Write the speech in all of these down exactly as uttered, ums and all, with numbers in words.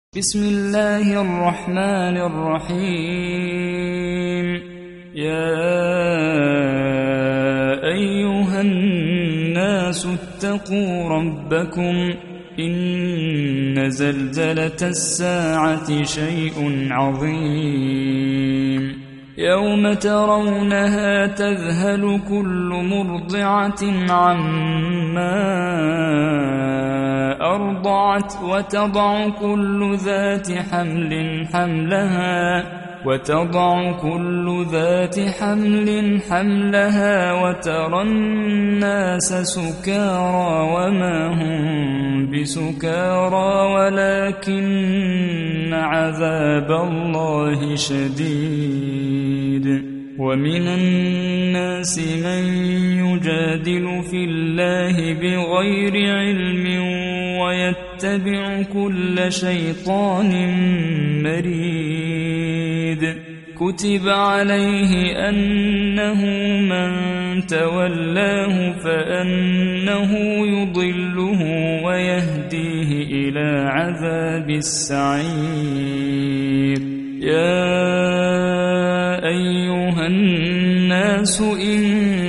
بسم الله الرحمن الرحيم. يا أيها الناس اتقوا ربكم إن زلزلة الساعة شيء عظيم يوم ترونها تذهل كل مرضعة عما أرضعت وتضع كل ذات حمل حملها وتضع كل ذات حمل حملها وترى الناس سكارى وما هم بسكارى ولكن عذاب الله شديد. ومن الناس من يجادل في الله بغير علم ويتبع كل شيطان مريد. كتب عليه أنه من تولاه فأنه يضله ويهديه إلى عذاب السعير. يا أيها الناس إن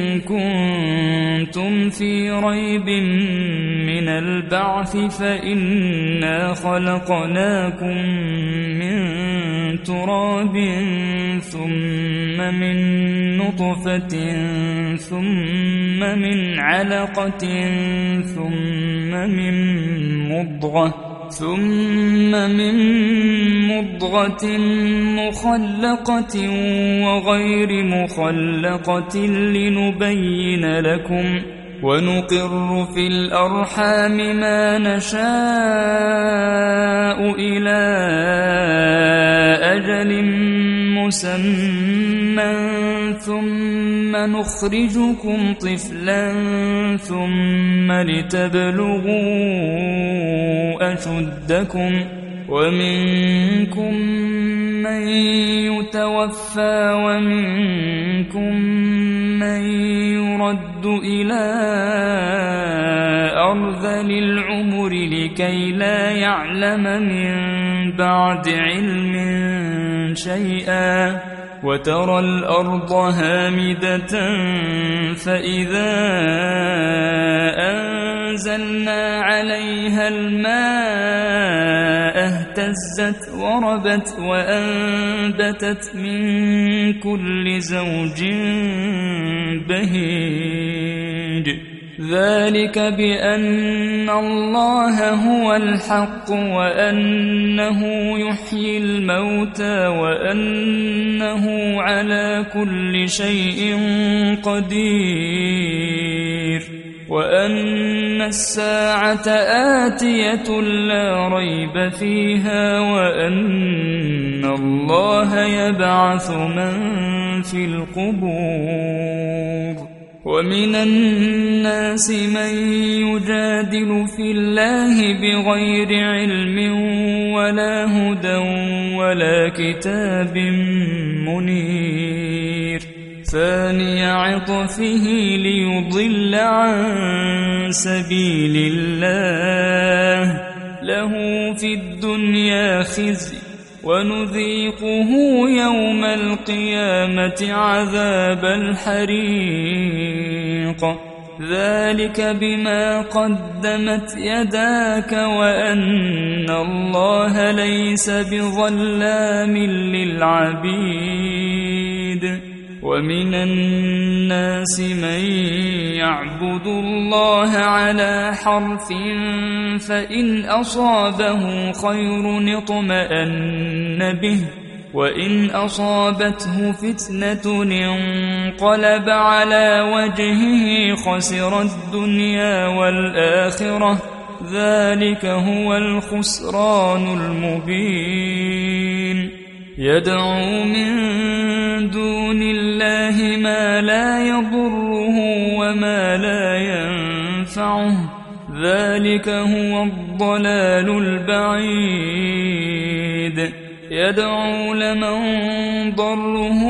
كنتم في ريب من البعث فإنا خلقناكم من تراب ثم من نطفة ثم من علقة ثم من مضغة ثم من مضغة مخلقة وغير مخلقة لنبين لكم ونقر في الأرحام ما نشاء إلى أجل مسمى ثم نخرجكم طفلا ثم لتبلغوا أشدكم ومنكم من يتوفى ومنكم من يرد إلى أرذل العمر لكي لا يعلم من بعد علم شيئا. وترى الأرض هامدة فإذا أنزلنا عليها الماء اهتزت وربت وأنبتت من كل زوج بهيج. ذلك بأن الله هو الحق وأنه يحيي الموتى وأنه على كل شيء قدير وأن الساعة آتية لا ريب فيها وأن الله يبعث من في القبور. ومن الناس من يجادل في الله بغير علم ولا هدى ولا كتاب منير. ثاني عطفه ليضل عن سبيل الله له في الدنيا خزي ونذيقه يوم القيامة عذاب الحريق. ذلك بما قدمت يداك وأن الله ليس بظلام للعبيد. ومن الناس من يعبد الله على حرف فإن أصابه خير اطمأن به وإن أصابته فتنة انقلب على وجهه خسر الدنيا والآخرة. ذلك هو الخسران المبين. يدعو من دون الله ما لا يضره وما لا ينفعه. ذلك هو الضلال البعيد. يدعو لمن ضره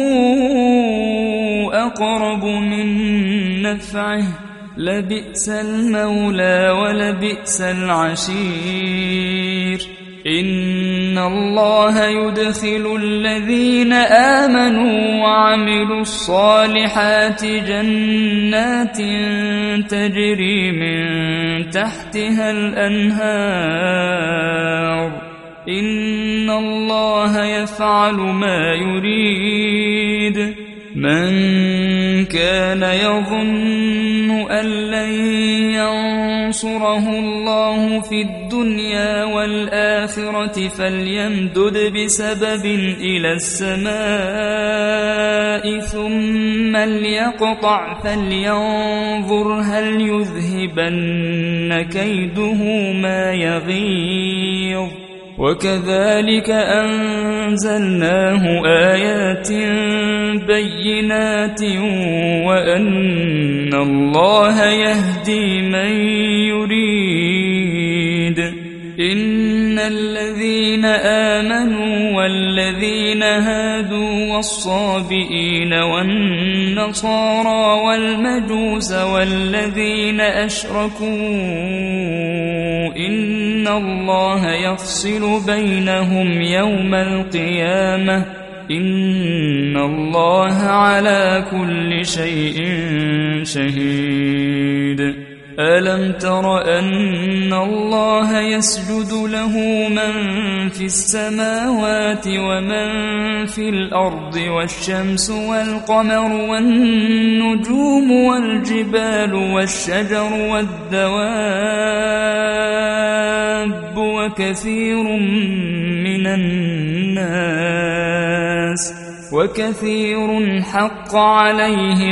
أقرب من نفعه لبئس المولى ولبئس العشير. إن الله يدخل الذين آمنوا وعملوا الصالحات جنات تجري من تحتها الأنهار إن الله يفعل ما يريد من كان يظن أن لن ينصره الله في الدنيا والآخرة فليمدد بسبب إلى السماء ثم ليقطع فلينظر هل يذهبن كيده ما يغيظ وكذلك أنزلناه آيات بينات وأن الله يهدي من يريد إن الذين آمنوا والذين هادوا والصابئين والنصارى والمجوس والذين أشركوا إن الله يفصل بينهم يوم القيامة إن الله على كل شيء شهيد ألم تر أن الله يسجد له من في السماوات ومن في الأرض والشمس والقمر والنجوم والجبال والشجر والدواب وكثير من الناس وكثير حق عليه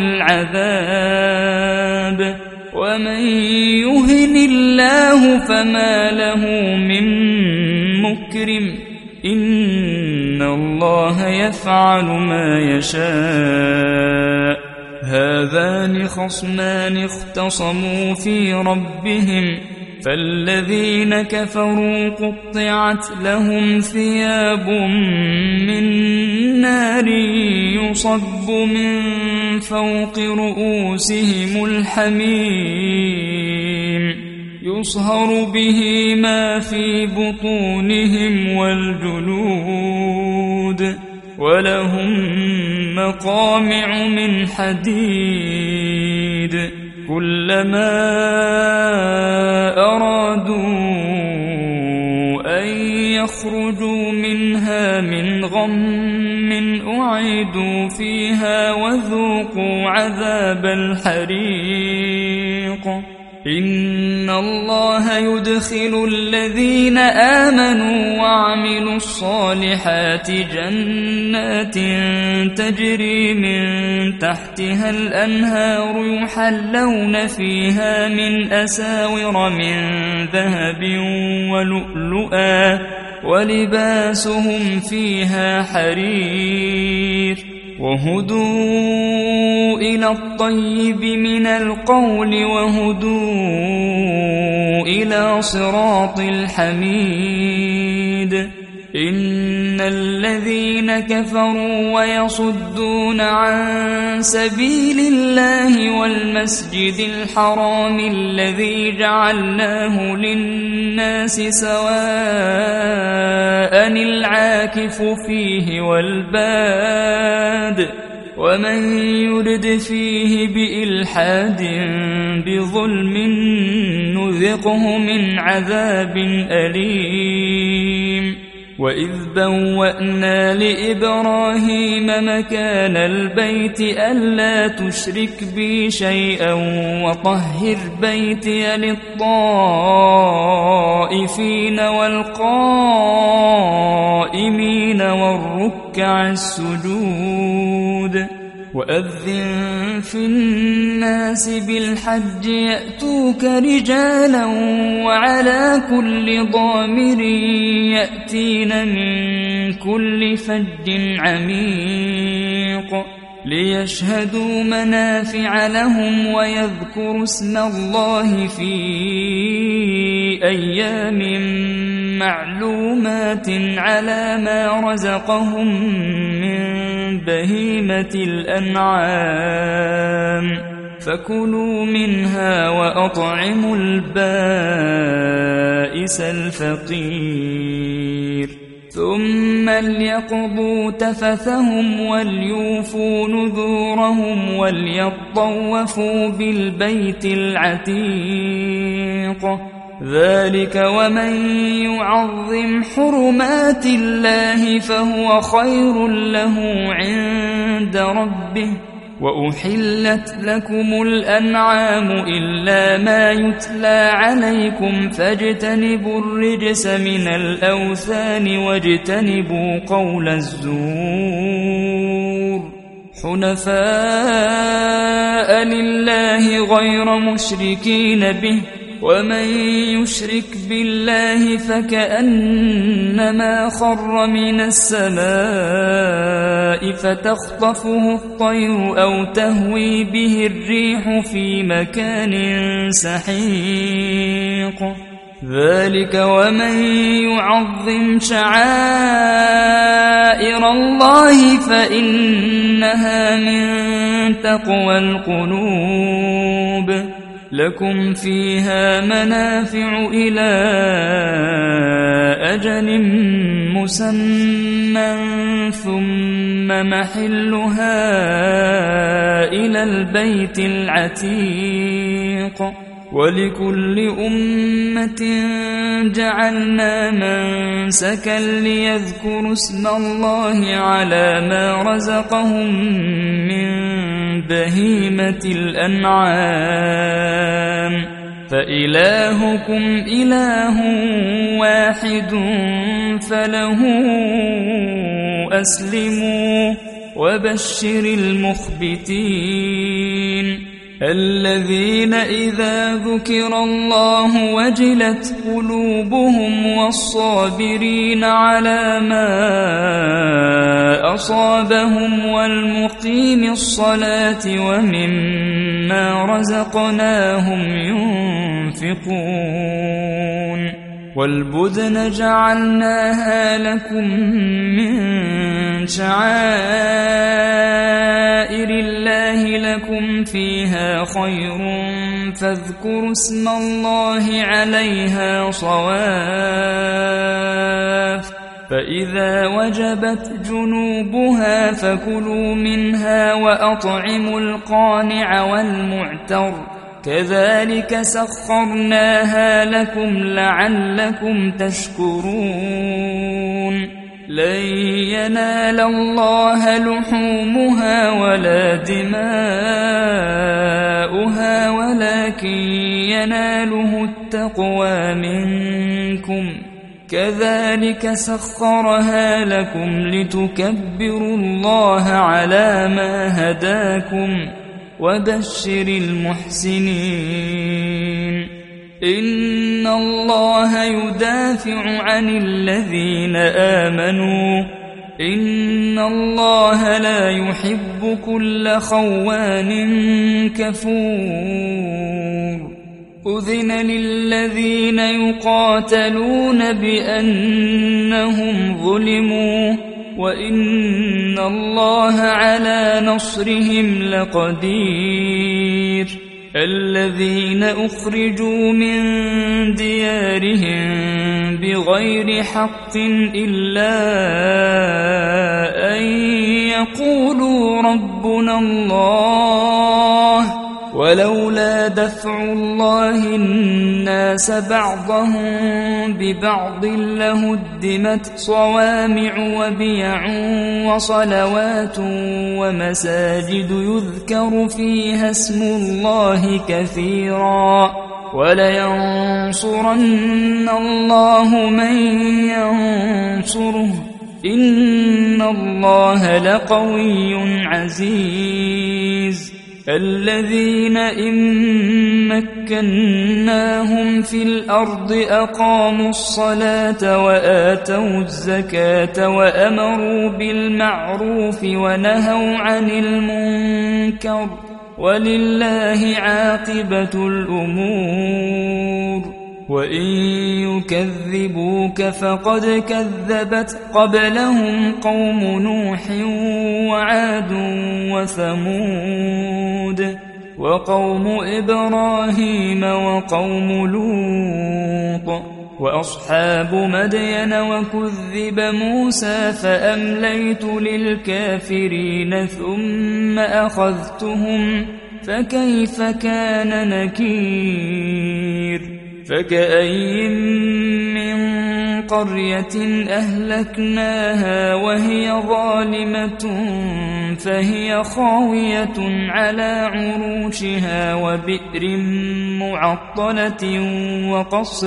العذاب ومن يهن الله فما له من مكرم إن الله يفعل ما يشاء هذان خصمان اختصموا في ربهم فالذين كفروا قطعت لهم ثياب من نار يصب من فوق رؤوسهم الحميم يصهر به ما في بطونهم والجلود ولهم مقامع من حديد كلما أرادوا أن يخرجوا منها من غم أعيدوا فيها وذوقوا عذاب الحريق إن الله يدخل الذين آمنوا وعملوا الصالحات جنات تجري من تحتها الأنهار يحلون فيها من أساور من ذهب ولؤلؤا ولباسهم فيها حرير وهدوا إلى الطيب من القول وهدوا إلى صراط الحميد إن الذين كفروا ويصدون عن سبيل الله والمسجد الحرام الذي جعلناه للناس سواء العاكف فيه والباد ومن يرد فيه بإلحاد بظلم نذقه من عذاب أليم وإذ بوأنا لإبراهيم مكان البيت ألا تشرك بي شيئا وطهر بيتي للطائفين والقائمين والركع السجود وأذن في الناس بالحج يأتوك رجالا وعلى كل ضامر يأتين من كل فج عميق ليشهدوا منافع لهم ويذكروا اسم الله في أيام معلومات على ما رزقهم من بهيمة الأنعام فكلوا منها وأطعموا البائس الفقير ثم ليقضوا تفثهم وليوفوا نذورهم وليطوفوا بالبيت العتيق ذلك ومن يعظم حرمات الله فهو خير له عند ربه وأحلت لكم الأنعام إلا ما يتلى عليكم فاجتنبوا الرجس من الأوثان واجتنبوا قول الزور حنفاء لله غير مشركين به ومن يشرك بالله فكأنما خر من السماء فتخطفه الطير أو تهوي به الريح في مكان سحيق ذلك ومن يعظم شعائر الله فإنها من تقوى القلوب لكم فيها منافع إلى أجل مسمى ثم محلها إلى البيت العتيق ولكل أمة جعلنا منسكا ليذكروا اسم الله على ما رزقهم من بهيمة الأنعام فإلهكم إله واحد فله أسلموا وبشر المخبتين الذين إذا ذكر الله وجلت قلوبهم والصابرين على ما أصابهم والمقيم الصلاة ومما رزقناهم ينفقون والبدن جعلناها لكم من شعائر الله لكم فيها خير فاذكروا اسم الله عليها صواف فإذا وجبت جنوبها فكلوا منها وأطعموا القانع والمعتر كذلك سخرناها لكم لعلكم تشكرون لن ينال الله لحومها ولا دماؤها ولكن يناله التقوى منكم كذلك سخرها لكم لتكبروا الله على ما هداكم وبشر المحسنين إن الله يدافع عن الذين آمنوا إن الله لا يحب كل خوان كفور أذن للذين يقاتلون بأنهم ظلموا وإن الله على نصرهم لقدير الذين أخرجوا من ديارهم بغير حق إلا أن يقولوا ربنا الله ولولا دفع الله الناس بعضهم ببعض لهدمت صوامع وبيع وصلوات ومساجد يذكر فيها اسم الله كثيرا ولينصرن الله من ينصره إن الله لقوي عزيز الذين إن مكناهم في الأرض أقاموا الصلاة وآتوا الزكاة وأمروا بالمعروف ونهوا عن المنكر ولله عاقبة الأمور وإن يكذبوك فقد كذبت قبلهم قوم نوح وعاد وثمود وقوم إبراهيم وقوم لوط وأصحاب مدين وكذب موسى فأمليت للكافرين ثم أخذتهم فكيف كان نكير فكأي من قرية أهلكناها وهي ظالمة فهي خاوية على عروشها وبئر معطلة وقصر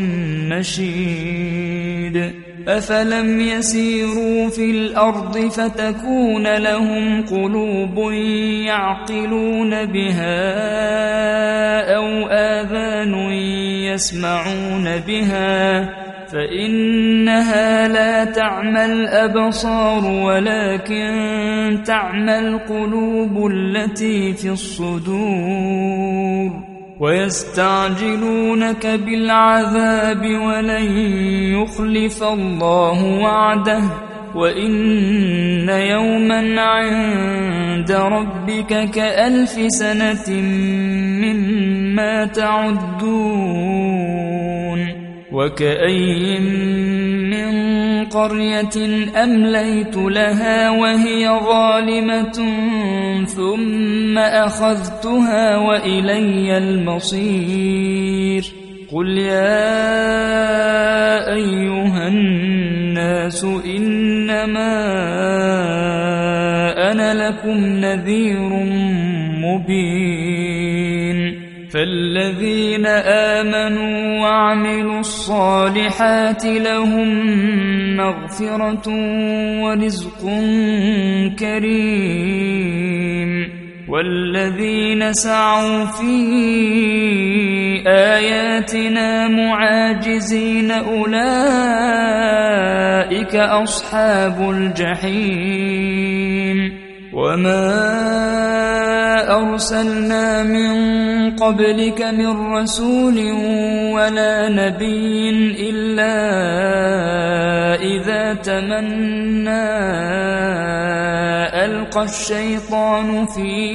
مشيد أفلم يسيروا في الأرض فتكون لهم قلوب يعقلون بها أو آذان يسمعون بها فإنها لا تعمى الأبصار ولكن تعمى القلوب التي في الصدور ويستعجلونك بالعذاب ولن يخلف الله وعده وإن يوما عند ربك كألف سنة مما تعدون وكأي من قرية أمليت لها وهي ظالمة ثم أخذتها وإلي المصير قل يا أيها الناس إنما أنا لكم نذير مبين فالذين آمنوا وعملوا الصالحات لهم مغفرة ورزق كريم والذين سعوا في آياتنا معاجزين أولئك أصحاب الجحيم وما أرسلنا من قبلك من رسول ولا نبي إلا إذا تمنى ألقى الشيطان في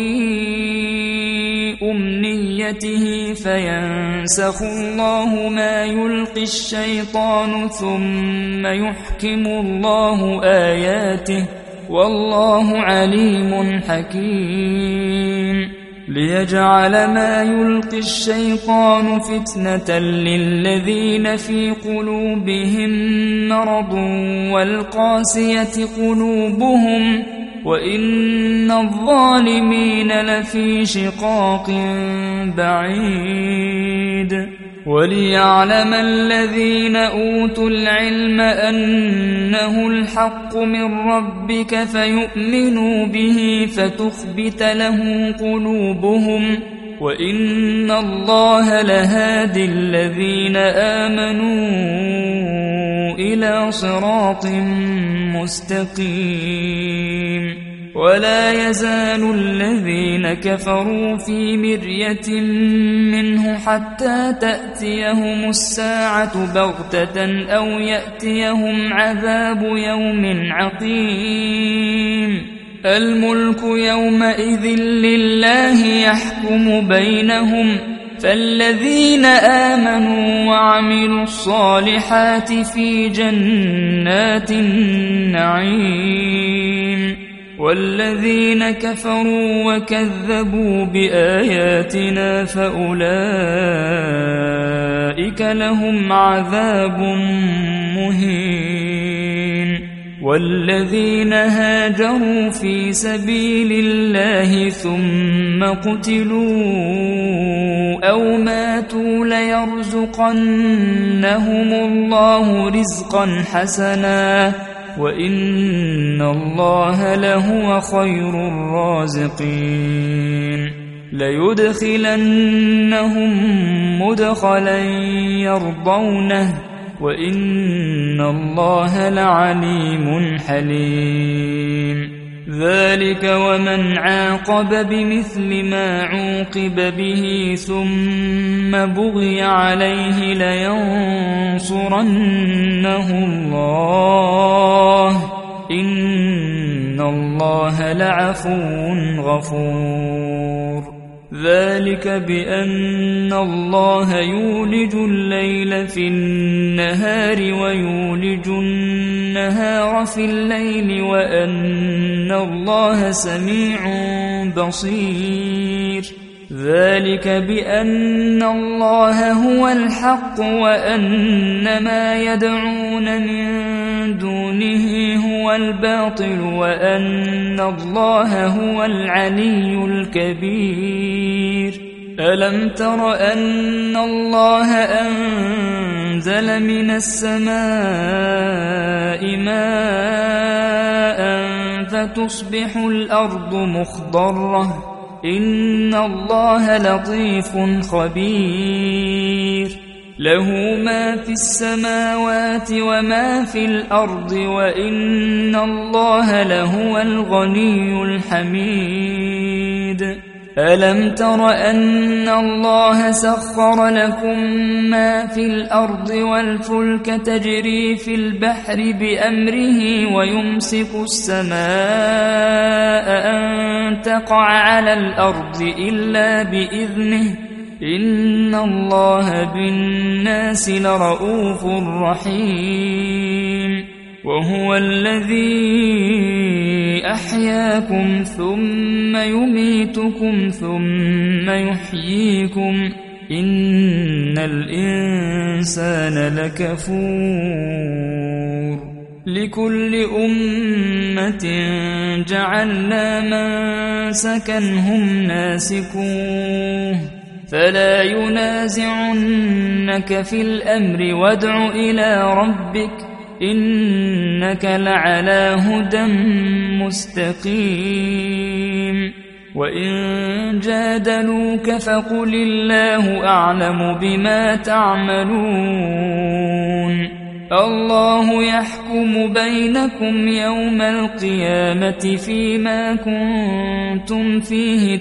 أمنيته فينسخ الله ما يلقي الشيطان ثم يحكم الله آياته والله عليم حكيم ليجعل ما يلقي الشيطان فتنة للذين في قلوبهم مرض والقاسية قلوبهم وإن الظالمين لفي شقاق بعيد وليعلم الذين أوتوا العلم أنه الحق من ربك فيؤمنوا به فتخبت له قلوبهم وإن الله لهادي الذين آمنوا إلى صراط مستقيم ولا يزال الذين كفروا في مرية منه حتى تأتيهم الساعة بغتة أو يأتيهم عذاب يوم عقيم الملك يومئذ لله يحكم بينهم فالذين آمنوا وعملوا الصالحات في جنات النعيم والذين كفروا وكذبوا بآياتنا فأولئك لهم عذاب مهين والذين هاجروا في سبيل الله ثم قتلوا أو ماتوا ليرزقنهم الله رزقا حسنا وإن الله لهو خير الرازقين ليدخلنهم مدخلا يرضونه وإن الله لعليم حليم ذلك ومن عاقب بمثل ما عوقب به ثم بغي عليه لينصرنه الله إن الله لعفو غفور ذلك بأن الله يولج الليل في النهار ويولج النهار في الليل وأن الله سميع بصير. ذلك بأن الله هو الحق وأن ما يدعون من دونه هو الباطل وأن الله هو العلي الكبير. ألم تر أن الله أنزل من السماء ماء فتصبح الأرض مخضرة إن الله لطيف خبير. له ما في السماوات وما في الأرض وإن الله لهو الغني الحميد. ألم تر أن الله سخر لكم ما في الأرض والفلك تجري في البحر بأمره ويمسك السماء أن تقع على الأرض إلا بإذنه إن الله بالناس لرؤوف رحيم. وهو الذي أحياكم ثم يميتكم ثم يحييكم إن الإنسان لكفور. لكل أمة جعلنا منسكا هم ناسكوه فلا ينازعنك في الأمر وادع إلى ربك إنك لعلى هدى مستقيم. وإن جادلوك فقل الله أعلم بما تعملون. الله يحكم بينكم يوم القيامة فيما كنتم فيه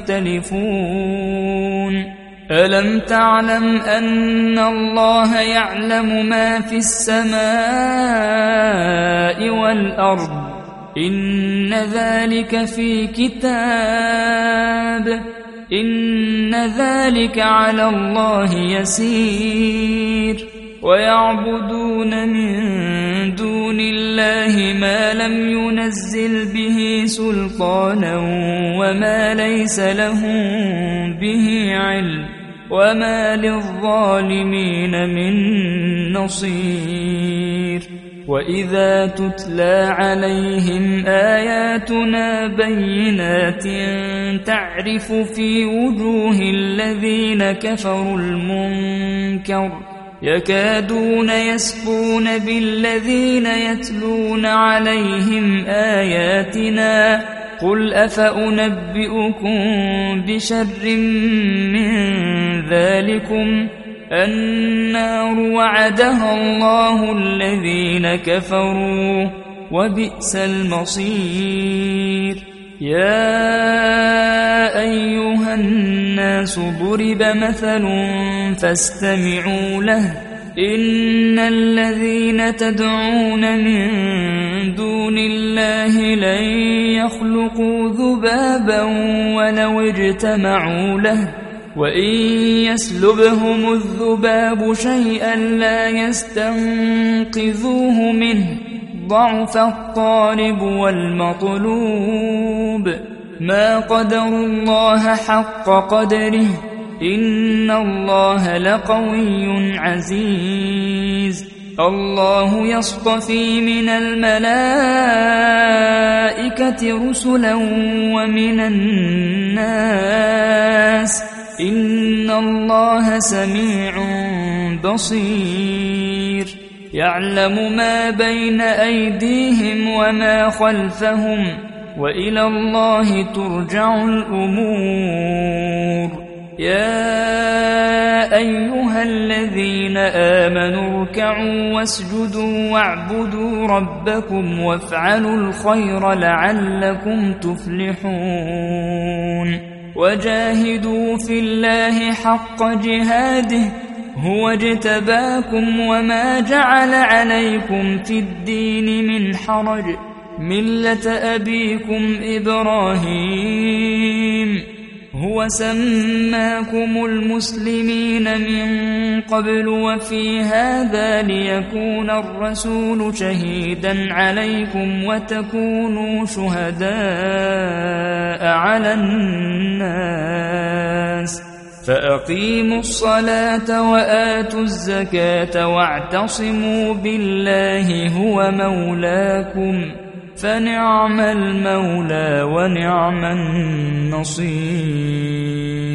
تختلفون. ألم تعلم أن الله يعلم ما في السماء والأرض إن ذلك في كتاب إن ذلك على الله يسير. ويعبدون من دون الله ما لم ينزل به سلطانا وما ليس لهم به علم وما للظالمين من نصير. وإذا تتلى عليهم آياتنا بينات تعرف في وجوه الذين كفروا المنكر يكادون يسقون بالذين يتلون عليهم آياتنا قل أفأنبئكم بشر من ذلكم النار وعدها الله الذين كفروا وبئس المصير. يا أيها الناس ضرب مثل فاستمعوا له إن الذين تدعون من دون الله لن يخلقوا ذبابا ولو اجتمعوا له وإن يسلبهم الذباب شيئا لا يستنقذوه منه ضعف الطالب والمطلوب. ما قدروا الله حق قدره إن الله لقوي عزيز. الله يصطفي من الملائكة رسلا ومن الناس إن الله سميع بصير. يعلم ما بين أيديهم وما خلفهم وإلى الله ترجع الأمور. يا أيها الذين آمنوا اركعوا واسجدوا واعبدوا ربكم وافعلوا الخير لعلكم تفلحون. وجاهدوا في الله حق جهاده هو اجتباكم وما جعل عليكم في الدين من حرج ملة أبيكم إبراهيم هو سماكم المسلمين من قبل وفي هذا ليكون الرسول شهيدا عليكم وتكونوا شهداء على الناس فأقيموا الصلاة وآتوا الزكاة واعتصموا بالله هو مولاكم فنعم المولى ونعم النصير.